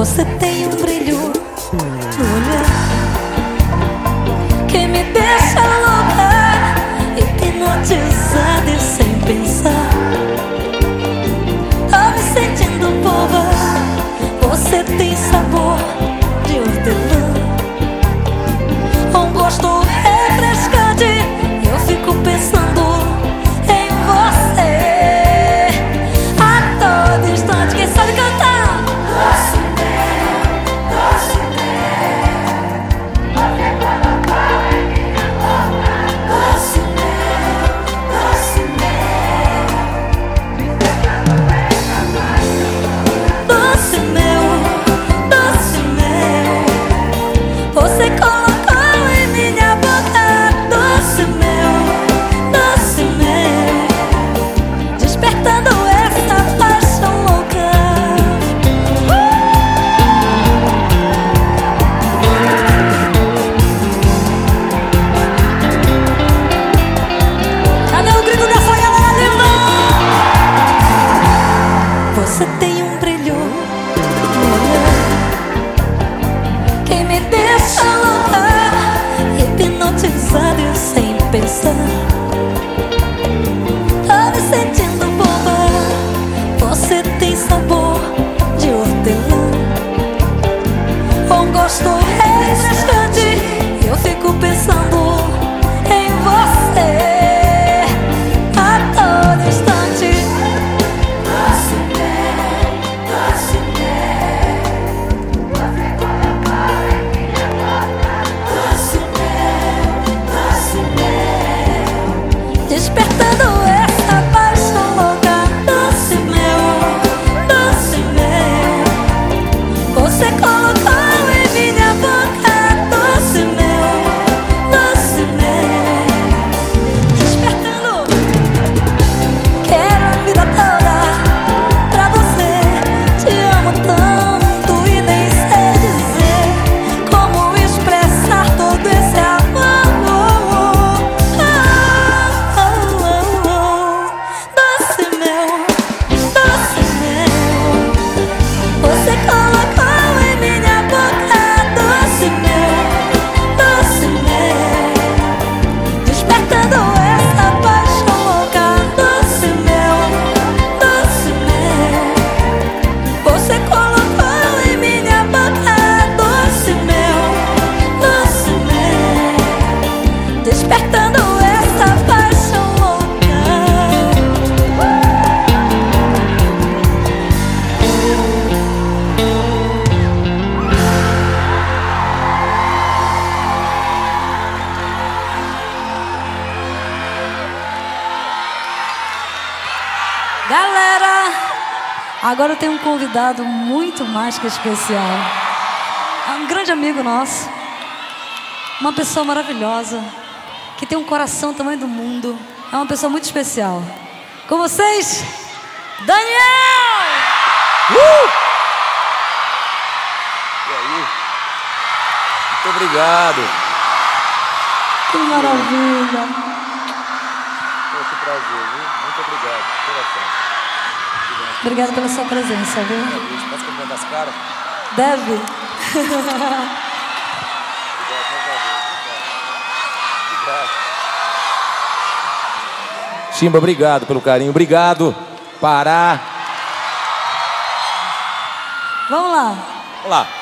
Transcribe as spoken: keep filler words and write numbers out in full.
Você tem um brilho no olhar que me deixa louca, hipnotizada e sem pensar. Tô me sentindo boba. Você tem sabor de hortelã, um gosto refrescante. Eu fico pensando em você a todo instante. Quem sabe cantar? Doce mel, doce mel, você colocou em minha boca. Doce mel, doce mel, me deixando essa paixão. Doce mel, doce mel, você colocou em minha boca. Doce mel, doce mel, despertando essa paixão louca. Cadê o grito dessa galera linda? Você tem um brilho no olhar que me deixa louca, hipnotizada e sem pensar. Tô me sentindo boba. Você tem sabor de hortelã, um gosto refrescante. Eu fico pensando em você a todo instante. Doce mel, doce mel, você colocou em minha boca. Doce mel, doce mel, despertando essa paixão louca. Doce mel, doce mel, você colocou em minha boca. Doce mel, doce mel, despertando. Quero a vida toda pra você. Te amo tanto e nem sei dizer como expressar todo esse amor. Oh, oh, oh, oh. Doce mel, doce mel, você colocou em minha boca. Doce mel, doce mel, despertando essa paixão louca. Doce mel, doce mel, você colocou em minha boca. Doce mel, doce mel, despertando essa paixão louca. Galera, agora eu tenho um convidado muito mais que especial. É um grande amigo nosso, uma pessoa maravilhosa, que tem um coração do tamanho do mundo. É uma pessoa muito especial. Com vocês, Daniel! Uh! E aí? Muito obrigado. Que maravilha! Pô, que prazer, viu? Muito obrigado. Coração. Obrigada pela sua presença, viu? Posso cumprimentar as caras? Deve. Obrigado, Chimba, obrigado pelo carinho. Obrigado. Pará. Vamos lá. Vamos lá.